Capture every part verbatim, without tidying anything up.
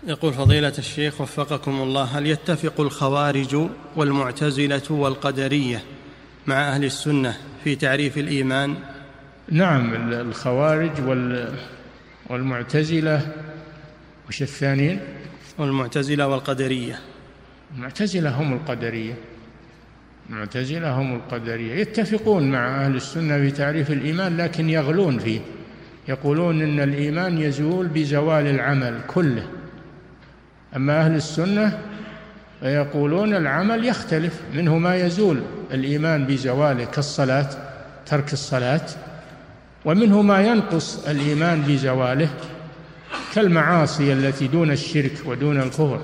يقول فضيلة الشيخ وفقكم الله: هل يتفق الخوارج والمعتزلة والقدرية مع أهل السنة في تعريف الإيمان؟ نعم، الخوارج والمعتزلة وش الثانيين؟ والمعتزلة والقدرية. المعتزلة هم القدرية المعتزلة هم القدرية يتفقون مع أهل السنة في تعريف الإيمان، لكن يغلون فيه، يقولون إن الإيمان يزول بزوال العمل كله. أما أهل السنة فيقولون العمل يختلف، منه ما يزول الإيمان بزواله كالصلاة، ترك الصلاة، ومنه ما ينقص الإيمان بزواله كالمعاصي التي دون الشرك ودون الكفر.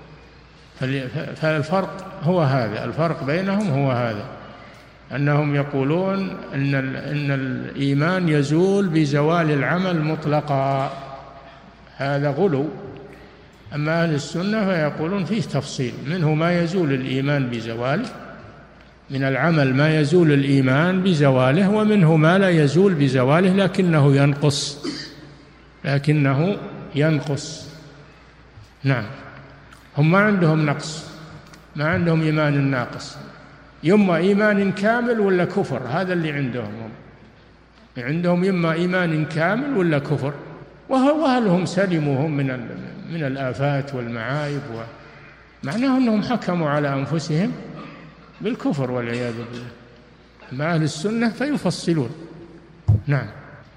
فالفرق هو هذا، الفرق بينهم هو هذا، أنهم يقولون إن, إن الإيمان يزول بزوال العمل مطلقا، هذا غلو. أما أهل السنة فيقولون فيه تفصيل، منه ما يزول الإيمان بزواله، من العمل ما يزول الإيمان بزواله، ومنه ما لا يزول بزواله لكنه ينقص لكنه ينقص نعم، هم ما عندهم نقص، ما عندهم إيمان ناقص، يما إيمان كامل ولا كفر، هذا اللي عندهم هم. عندهم إما إيمان كامل ولا كفر، وهل هم سلموا هم من من الآفات والمعايب، ومعناه أنهم حكموا على أنفسهم بالكفر والعياذ بالله. مع أهل السنة فيفصلون. نعم.